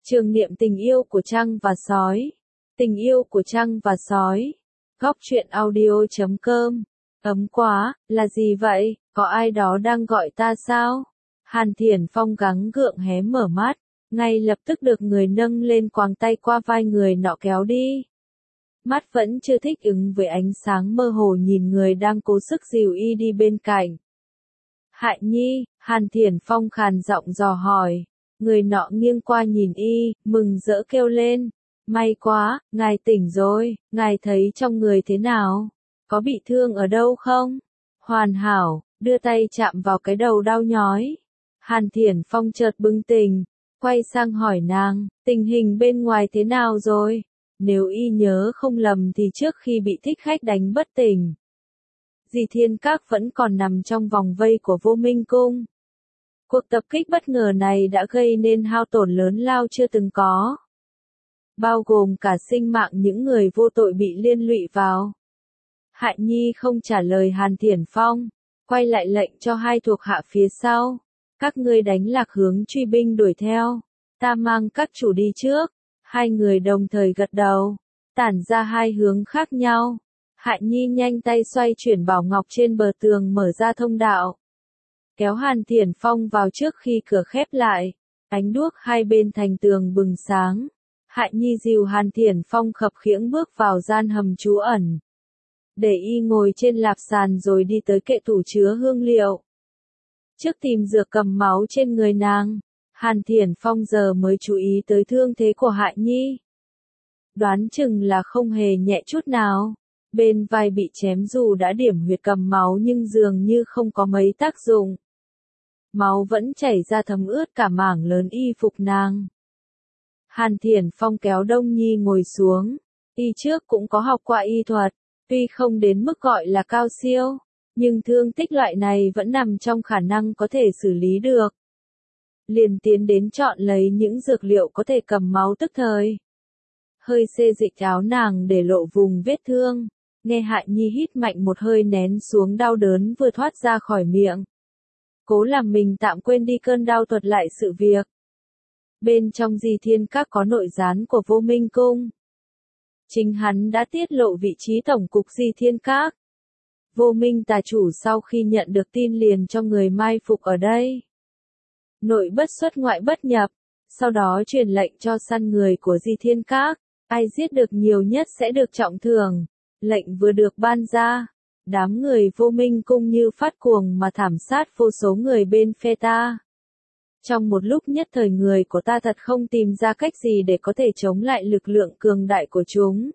Trường niệm tình yêu của trăng và sói. Tình yêu của trăng và sói. Góc truyện audio.com. Ấm quá, là gì vậy, có ai đó đang gọi ta sao? Hàn Thiển Phong gắng gượng hé mở mắt, ngay lập tức được người nâng lên quàng tay qua vai người nọ kéo đi. Mắt vẫn chưa thích ứng với ánh sáng mơ hồ nhìn người đang cố sức dìu y đi bên cạnh. Hại Nhi, Hàn Thiển Phong khàn giọng dò hỏi. Người nọ nghiêng qua nhìn y, mừng rỡ kêu lên. May quá, ngài tỉnh rồi, ngài thấy trong người thế nào? Có bị thương ở đâu không? Hoàn hảo, đưa tay chạm vào cái đầu đau nhói. Hàn Thiển Phong chợt bừng tỉnh, quay sang hỏi nàng, tình hình bên ngoài thế nào rồi? Nếu y nhớ không lầm thì trước khi bị thích khách đánh bất tỉnh, Di Thiên Các vẫn còn nằm trong vòng vây của Vô Minh Cung. Cuộc tập kích bất ngờ này đã gây nên hao tổn lớn lao chưa từng có, bao gồm cả sinh mạng những người vô tội bị liên lụy vào. Hại Nhi không trả lời Hàn Thiển Phong, quay lại lệnh cho hai thuộc hạ phía sau. Các ngươi đánh lạc hướng truy binh đuổi theo, ta mang các chủ đi trước. Hai người đồng thời gật đầu, tản ra hai hướng khác nhau. Hại Nhi nhanh tay xoay chuyển bảo ngọc trên bờ tường mở ra thông đạo, kéo Hàn Thiển Phong vào trước khi cửa khép lại. Ánh đuốc hai bên thành tường bừng sáng. Hại Nhi dìu Hàn Thiển Phong khập khiễng bước vào gian hầm trú ẩn, để y ngồi trên lạp sàn rồi đi tới kệ tủ chứa hương liệu. Trước tìm dược cầm máu trên người nàng, Hàn Thiển Phong giờ mới chú ý tới thương thế của Hại Nhi. Đoán chừng là không hề nhẹ chút nào. Bên vai bị chém dù đã điểm huyệt cầm máu nhưng dường như không có mấy tác dụng. Máu vẫn chảy ra thấm ướt cả mảng lớn y phục nàng. Hàn Thiển Phong kéo Đông Nhi ngồi xuống. Y trước cũng có học qua y thuật, tuy không đến mức gọi là cao siêu, nhưng thương tích loại này vẫn nằm trong khả năng có thể xử lý được. Liền tiến đến chọn lấy những dược liệu có thể cầm máu tức thời. Hơi xê dịch áo nàng để lộ vùng vết thương. Nghe Hại Nhi hít mạnh một hơi nén xuống đau đớn vừa thoát ra khỏi miệng. Cố làm mình tạm quên đi cơn đau thuật lại sự việc. Bên trong Di Thiên Các có nội gián của Vô Minh Cung. Chính hắn đã tiết lộ vị trí tổng cục Di Thiên Các. Vô Minh tà chủ sau khi nhận được tin liền cho người mai phục ở đây. Nội bất xuất ngoại bất nhập, sau đó truyền lệnh cho săn người của Di Thiên Các. Ai giết được nhiều nhất sẽ được trọng thưởng. Lệnh vừa được ban ra, đám người Vô Minh Cung như phát cuồng mà thảm sát vô số người bên phe ta. Trong một lúc nhất thời người của ta thật không tìm ra cách gì để có thể chống lại lực lượng cường đại của chúng.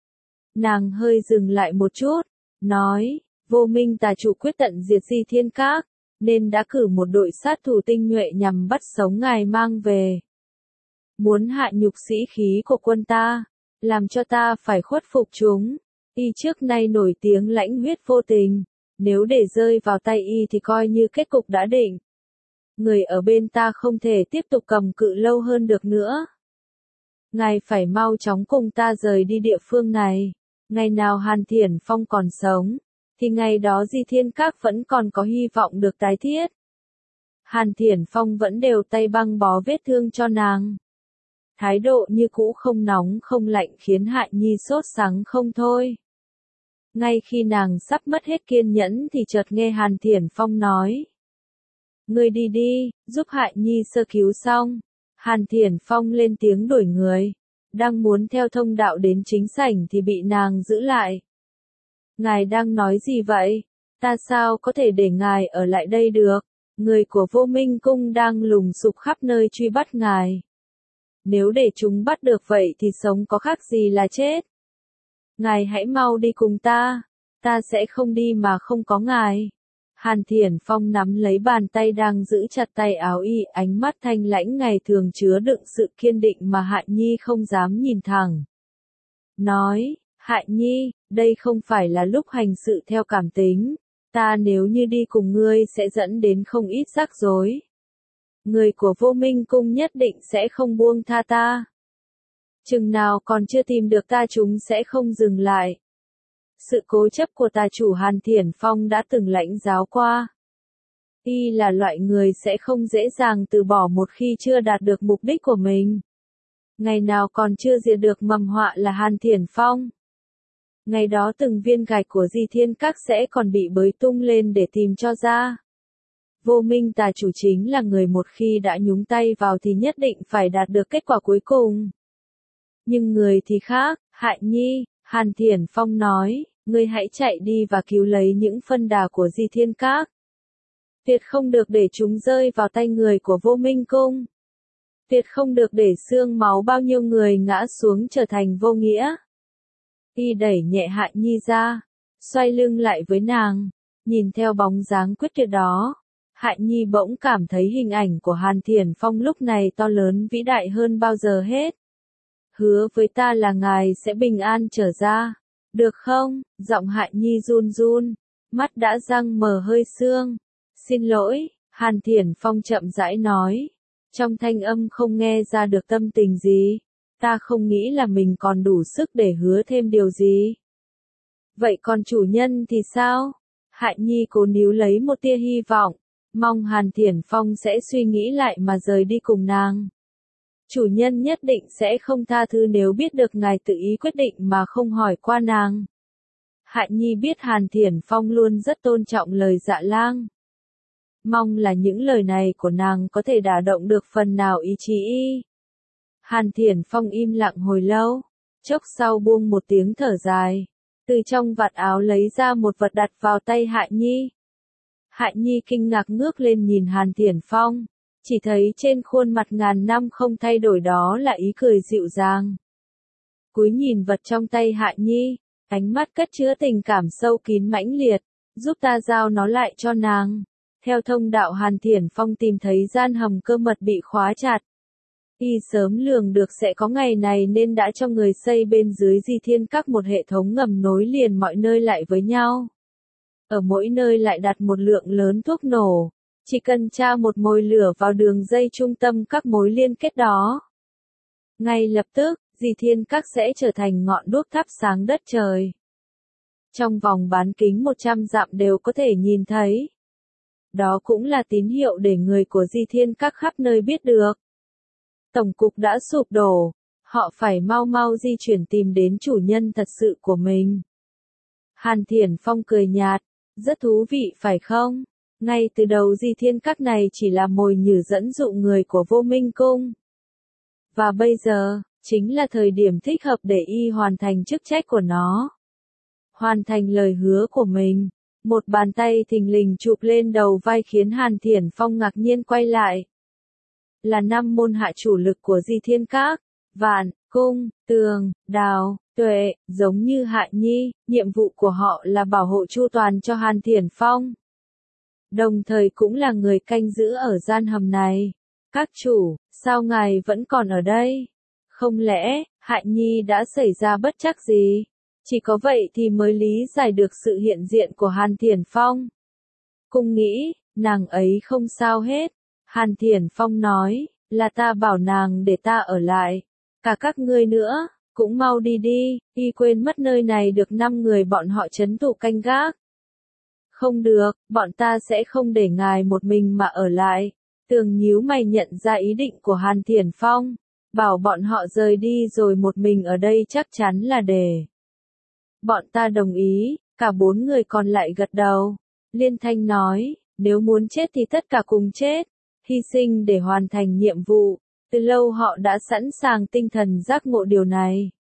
Nàng hơi dừng lại một chút, nói, Vô Minh tà chủ quyết tận diệt Di Thiên Các, nên đã cử một đội sát thủ tinh nhuệ nhằm bắt sống ngài mang về. Muốn hạ nhục sĩ khí của quân ta, làm cho ta phải khuất phục chúng. Y trước nay nổi tiếng lãnh huyết vô tình, nếu để rơi vào tay y thì coi như kết cục đã định. Người ở bên ta không thể tiếp tục cầm cự lâu hơn được nữa. Ngài phải mau chóng cùng ta rời đi địa phương này. Ngày nào Hàn Thiển Phong còn sống, thì ngày đó Di Thiên Các vẫn còn có hy vọng được tái thiết. Hàn Thiển Phong vẫn đều tay băng bó vết thương cho nàng. Thái độ như cũ không nóng không lạnh khiến Hại Nhi sốt sắng không thôi. Ngay khi nàng sắp mất hết kiên nhẫn thì chợt nghe Hàn Thiển Phong nói. Ngươi đi đi, giúp Hại Nhi sơ cứu xong. Hàn Thiển Phong lên tiếng đuổi người. Đang muốn theo thông đạo đến chính sảnh thì bị nàng giữ lại. Ngài đang nói gì vậy? Ta sao có thể để ngài ở lại đây được? Người của Vô Minh Cung đang lùng sục khắp nơi truy bắt ngài. Nếu để chúng bắt được vậy thì sống có khác gì là chết. Ngài hãy mau đi cùng ta sẽ không đi mà không có ngài. Hàn Thiển Phong nắm lấy bàn tay đang giữ chặt tay áo y, ánh mắt thanh lãnh ngày thường chứa đựng sự kiên định mà Hại Nhi không dám nhìn thẳng. Nói, Hại Nhi, đây không phải là lúc hành sự theo cảm tính. Ta nếu như đi cùng ngươi sẽ dẫn đến không ít rắc rối. Người của Vô Minh Cung nhất định sẽ không buông tha ta. Chừng nào còn chưa tìm được ta chúng sẽ không dừng lại. Sự cố chấp của tà chủ Hàn Thiển Phong đã từng lãnh giáo qua. Y là loại người sẽ không dễ dàng từ bỏ một khi chưa đạt được mục đích của mình. Ngày nào còn chưa diệt được mầm họa là Hàn Thiển Phong. Ngày đó từng viên gạch của Di Thiên Các sẽ còn bị bới tung lên để tìm cho ra. Vô Minh Tà chủ chính là người một khi đã nhúng tay vào thì nhất định phải đạt được kết quả cuối cùng. Nhưng người thì khác, Hại Nhi, Hàn Thiển Phong nói, ngươi hãy chạy đi và cứu lấy những phân đà của Di Thiên Các. Tuyệt không được để chúng rơi vào tay người của Vô Minh Cung. Tuyệt không được để xương máu bao nhiêu người ngã xuống trở thành vô nghĩa. Y đẩy nhẹ Hại Nhi ra, xoay lưng lại với nàng, nhìn theo bóng dáng quyết tuyệt đó. Hại Nhi bỗng cảm thấy hình ảnh của Hàn Thiển Phong lúc này to lớn vĩ đại hơn bao giờ hết. Hứa với ta là ngài sẽ bình an trở ra, được không? Giọng Hại Nhi run run, mắt đã răng mờ hơi sương. Xin lỗi, Hàn Thiển Phong chậm rãi nói, trong thanh âm không nghe ra được tâm tình gì. Ta không nghĩ là mình còn đủ sức để hứa thêm điều gì. Vậy còn chủ nhân thì sao? Hại Nhi cố níu lấy một tia hy vọng, mong Hàn Thiển Phong sẽ suy nghĩ lại mà rời đi cùng nàng. Chủ nhân nhất định sẽ không tha thứ nếu biết được ngài tự ý quyết định mà không hỏi qua nàng. Hại Nhi biết Hàn Thiển Phong luôn rất tôn trọng lời Dạ Lang. Mong là những lời này của nàng có thể đả động được phần nào ý chí y. Hàn Thiển Phong im lặng hồi lâu, chốc sau buông một tiếng thở dài, từ trong vạt áo lấy ra một vật đặt vào tay Hại Nhi. Hại Nhi kinh ngạc ngước lên nhìn Hàn Thiển Phong, chỉ thấy trên khuôn mặt ngàn năm không thay đổi đó là ý cười dịu dàng. Cúi nhìn vật trong tay Hại Nhi, ánh mắt cất chứa tình cảm sâu kín mãnh liệt, giúp ta giao nó lại cho nàng. Theo thông đạo Hàn Thiển Phong tìm thấy gian hầm cơ mật bị khóa chặt. Y sớm lường được sẽ có ngày này nên đã cho người xây bên dưới Di Thiên Các một hệ thống ngầm nối liền mọi nơi lại với nhau. Ở mỗi nơi lại đặt một lượng lớn thuốc nổ, chỉ cần tra một mồi lửa vào đường dây trung tâm các mối liên kết đó. Ngay lập tức, Di Thiên Các sẽ trở thành ngọn đuốc thắp sáng đất trời. Trong vòng bán kính 100 dặm đều có thể nhìn thấy. Đó cũng là tín hiệu để người của Di Thiên Các khắp nơi biết được. Tổng cục đã sụp đổ, họ phải mau mau di chuyển tìm đến chủ nhân thật sự của mình. Hàn Thiển Phong cười nhạt, rất thú vị phải không? Ngay từ đầu Di Thiên Các này chỉ là mồi nhử dẫn dụ người của Vô Minh Cung. Và bây giờ, chính là thời điểm thích hợp để y hoàn thành chức trách của nó. Hoàn thành lời hứa của mình. Một bàn tay thình lình chụp lên đầu vai khiến Hàn Thiển Phong ngạc nhiên quay lại. Là 5 môn hạ chủ lực của Di Thiên Các, Vạn, Cung, Tường, Đào, Tuệ, giống như Hại Nhi, nhiệm vụ của họ là bảo hộ chu toàn cho Hàn Thiển Phong. Đồng thời cũng là người canh giữ ở gian hầm này. Các chủ, sao ngài vẫn còn ở đây? Không lẽ, Hại Nhi đã xảy ra bất trắc gì? Chỉ có vậy thì mới lý giải được sự hiện diện của Hàn Thiển Phong. Cung nghĩ, nàng ấy không sao hết. Hàn Thiển Phong nói, là ta bảo nàng để ta ở lại. Cả các ngươi nữa, cũng mau đi đi, y quên mất nơi này được 5 người bọn họ trấn thủ canh gác. Không được, bọn ta sẽ không để ngài một mình mà ở lại. Tường nhíu mày nhận ra ý định của Hàn Thiển Phong, bảo bọn họ rời đi rồi một mình ở đây chắc chắn là để. Bọn ta đồng ý, cả 4 người còn lại gật đầu. Liên Thanh nói, nếu muốn chết thì tất cả cùng chết, hy sinh để hoàn thành nhiệm vụ. Từ lâu họ đã sẵn sàng tinh thần giác ngộ điều này.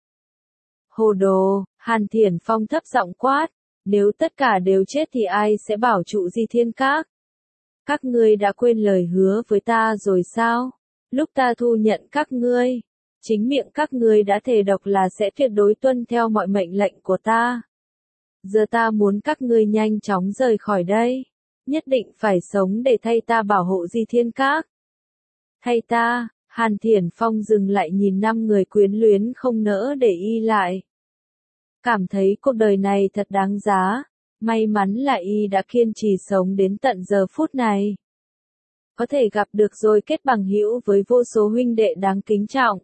Hồ đồ, Hàn Thiển Phong thấp giọng quát, nếu tất cả đều chết thì ai sẽ bảo trụ Di Thiên Các? Các ngươi đã quên lời hứa với ta rồi sao? Lúc ta thu nhận các ngươi, chính miệng các ngươi đã thề độc là sẽ tuyệt đối tuân theo mọi mệnh lệnh của ta. Giờ ta muốn các ngươi nhanh chóng rời khỏi đây. Nhất định phải sống để thay ta bảo hộ Di Thiên Các. Thay ta, Hàn Thiển Phong dừng lại nhìn 5 người quyến luyến không nỡ để y lại. Cảm thấy cuộc đời này thật đáng giá. May mắn là y đã kiên trì sống đến tận giờ phút này. Có thể gặp được rồi kết bằng hữu với vô số huynh đệ đáng kính trọng.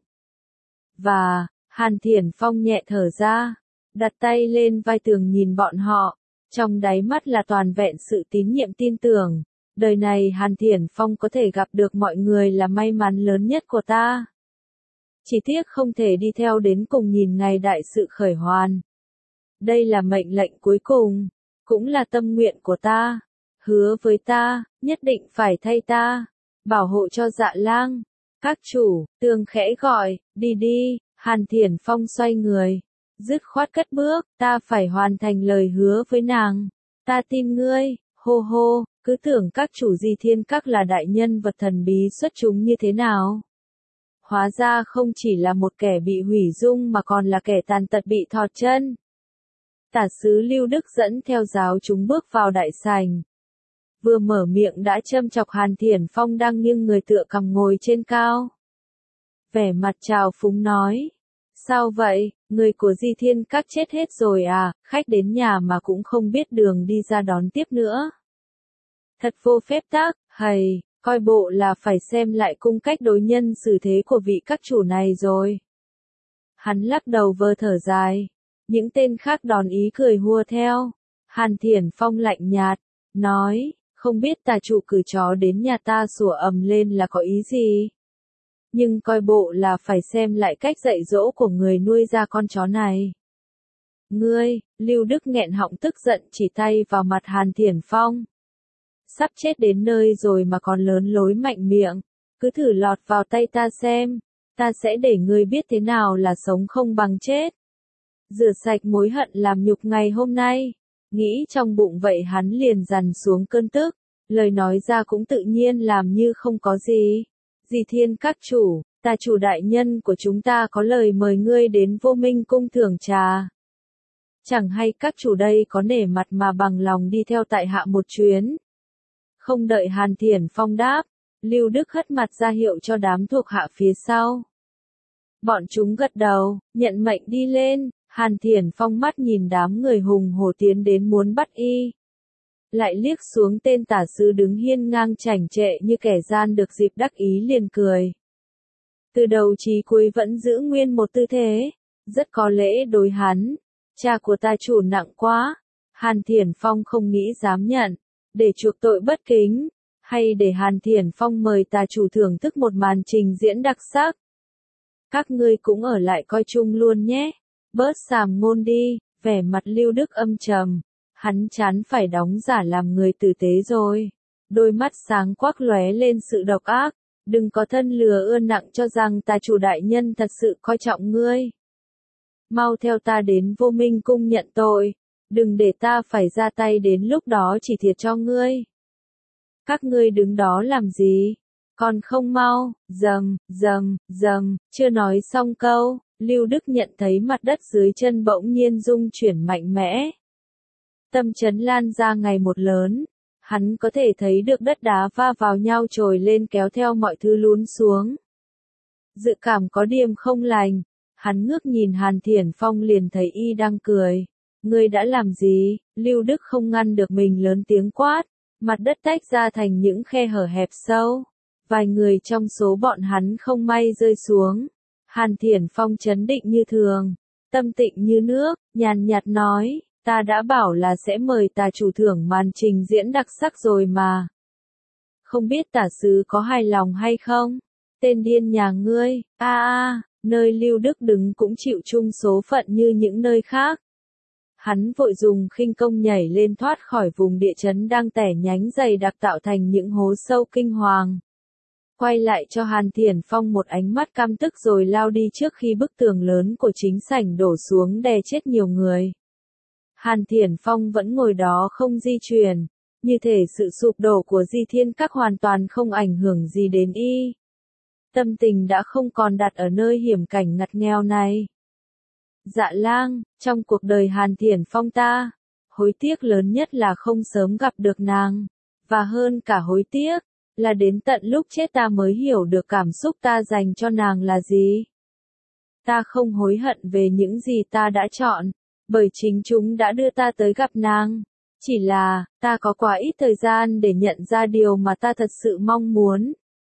Và, Hàn Thiển Phong nhẹ thở ra, đặt tay lên vai Tường nhìn bọn họ, trong đáy mắt là toàn vẹn sự tín nhiệm tin tưởng. Đời này Hàn Thiển Phong có thể gặp được mọi người là may mắn lớn nhất của ta. Chỉ tiếc không thể đi theo đến cùng nhìn ngày đại sự khởi hoàn. Đây là mệnh lệnh cuối cùng, cũng là tâm nguyện của ta. Hứa với ta, nhất định phải thay ta, bảo hộ cho Dạ Lang. Các chủ, Tường khẽ gọi, đi đi, Hàn Thiển Phong xoay người, dứt khoát cất bước, ta phải hoàn thành lời hứa với nàng. Ta tin ngươi, hô hô, cứ tưởng các chủ Di Thiên Các là đại nhân vật thần bí xuất chúng như thế nào. Hóa ra không chỉ là một kẻ bị hủy dung mà còn là kẻ tàn tật bị thọt chân. Tả sứ Lưu Đức dẫn theo giáo chúng bước vào đại sảnh. Vừa mở miệng đã châm chọc Hàn Thiển Phong đang nghiêng người tựa cằm ngồi trên cao. Vẻ mặt trào phúng nói. Sao vậy, người của Di Thiên Các chết hết rồi à, khách đến nhà mà cũng không biết đường đi ra đón tiếp nữa. Thật vô phép tắc, hầy, coi bộ là phải xem lại cung cách đối nhân xử thế của vị các chủ này rồi. Hắn lắc đầu vơ thở dài. Những tên khác đòn ý cười hùa theo. Hàn Thiển Phong lạnh nhạt, nói, không biết tà chủ cử chó đến nhà ta sủa ầm lên là có ý gì. Nhưng coi bộ là phải xem lại cách dạy dỗ của người nuôi ra con chó này. Ngươi, Lưu Đức nghẹn họng tức giận chỉ tay vào mặt Hàn Thiển Phong. Sắp chết đến nơi rồi mà còn lớn lối mạnh miệng, cứ thử lọt vào tay ta xem, ta sẽ để ngươi biết thế nào là sống không bằng chết. Rửa sạch mối hận làm nhục ngày hôm nay, nghĩ trong bụng vậy hắn liền dằn xuống cơn tức, lời nói ra cũng tự nhiên làm như không có gì. Di Thiên Các chủ, tà chủ đại nhân của chúng ta có lời mời ngươi đến Vô Minh cung thưởng trà. Chẳng hay các chủ đây có nể mặt mà bằng lòng đi theo tại hạ một chuyến. Không đợi Hàn Thiển Phong đáp, Lưu Đức hất mặt ra hiệu cho đám thuộc hạ phía sau. Bọn chúng gật đầu, nhận mệnh đi lên, Hàn Thiển Phong mắt nhìn đám người hùng hổ tiến đến muốn bắt y. Lại liếc xuống tên tả sứ đứng hiên ngang chảnh trệ như kẻ gian được dịp đắc ý liền cười. Từ đầu chí cuối vẫn giữ nguyên một tư thế, rất có lễ đối hắn. Cha của ta chủ nặng quá, Hàn Thiển Phong không nghĩ dám nhận, để chuộc tội bất kính, hay để Hàn Thiển Phong mời ta chủ thưởng thức một màn trình diễn đặc sắc. Các ngươi cũng ở lại coi chung luôn nhé, bớt sàm ngôn đi, vẻ mặt Lưu Đức âm trầm, hắn chán phải đóng giả làm người tử tế rồi. Đôi mắt sáng quắc lóe lên sự độc ác, đừng có thân lừa ưa nặng cho rằng ta chủ đại nhân thật sự coi trọng ngươi. Mau theo ta đến Vô Minh cung nhận tội, đừng để ta phải ra tay đến lúc đó chỉ thiệt cho ngươi. Các ngươi đứng đó làm gì? Còn không mau, rầm, chưa nói xong câu, Lưu Đức nhận thấy mặt đất dưới chân bỗng nhiên rung chuyển mạnh mẽ. Tâm chấn lan ra ngày một lớn, hắn có thể thấy được đất đá va vào nhau trồi lên kéo theo mọi thứ lún xuống. Dự cảm có điểm không lành, hắn ngước nhìn Hàn Thiển Phong liền thấy y đang cười. Ngươi đã làm gì? Lưu Đức không ngăn được mình lớn tiếng quát, mặt đất tách ra thành những khe hở hẹp sâu. Vài người trong số bọn hắn không may rơi xuống. Hàn Thiển Phong trấn định như thường, tâm tịnh như nước, nhàn nhạt nói, ta đã bảo là sẽ mời tà chủ thưởng màn trình diễn đặc sắc rồi mà. Không biết tả sứ có hài lòng hay không? Tên điên nhà ngươi, nơi Lưu Đức đứng cũng chịu chung số phận như những nơi khác. Hắn vội dùng khinh công nhảy lên thoát khỏi vùng địa chấn đang tẻ nhánh dày đặc tạo thành những hố sâu kinh hoàng. Quay lại cho Hàn Thiển Phong một ánh mắt căm tức rồi lao đi trước khi bức tường lớn của chính sảnh đổ xuống đè chết nhiều người. Hàn Thiển Phong vẫn ngồi đó không di chuyển, như thể sự sụp đổ của Di Thiên Các hoàn toàn không ảnh hưởng gì đến y. Tâm tình đã không còn đặt ở nơi hiểm cảnh ngặt nghèo này. Dạ Lang, trong cuộc đời Hàn Thiển Phong ta, hối tiếc lớn nhất là không sớm gặp được nàng, và hơn cả hối tiếc, là đến tận lúc chết ta mới hiểu được cảm xúc ta dành cho nàng là gì. Ta không hối hận về những gì ta đã chọn, bởi chính chúng đã đưa ta tới gặp nàng. Chỉ là, ta có quá ít thời gian để nhận ra điều mà ta thật sự mong muốn.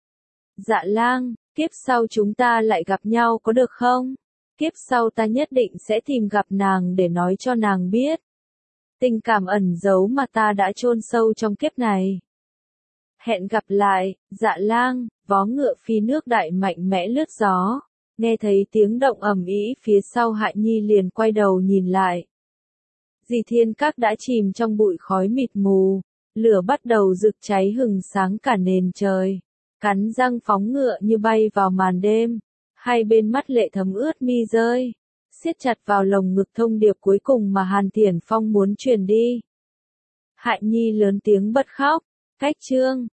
Dạ Lang, kiếp sau chúng ta lại gặp nhau có được không? Kiếp sau ta nhất định sẽ tìm gặp nàng để nói cho nàng biết tình cảm ẩn giấu mà ta đã chôn sâu trong kiếp này. Hẹn gặp lại, Dạ Lang. Vó ngựa phi nước đại mạnh mẽ lướt gió. Nghe thấy tiếng động ầm ĩ phía sau Hại Nhi liền quay đầu nhìn lại. Dì Thiên Các đã chìm trong bụi khói mịt mù, lửa bắt đầu rực cháy hừng sáng cả nền trời, cắn răng phóng ngựa như bay vào màn đêm, hai bên mắt lệ thấm ướt mi rơi, siết chặt vào lồng ngực thông điệp cuối cùng mà Hàn Thiển Phong muốn truyền đi. Hại Nhi lớn tiếng bật khóc, cách chương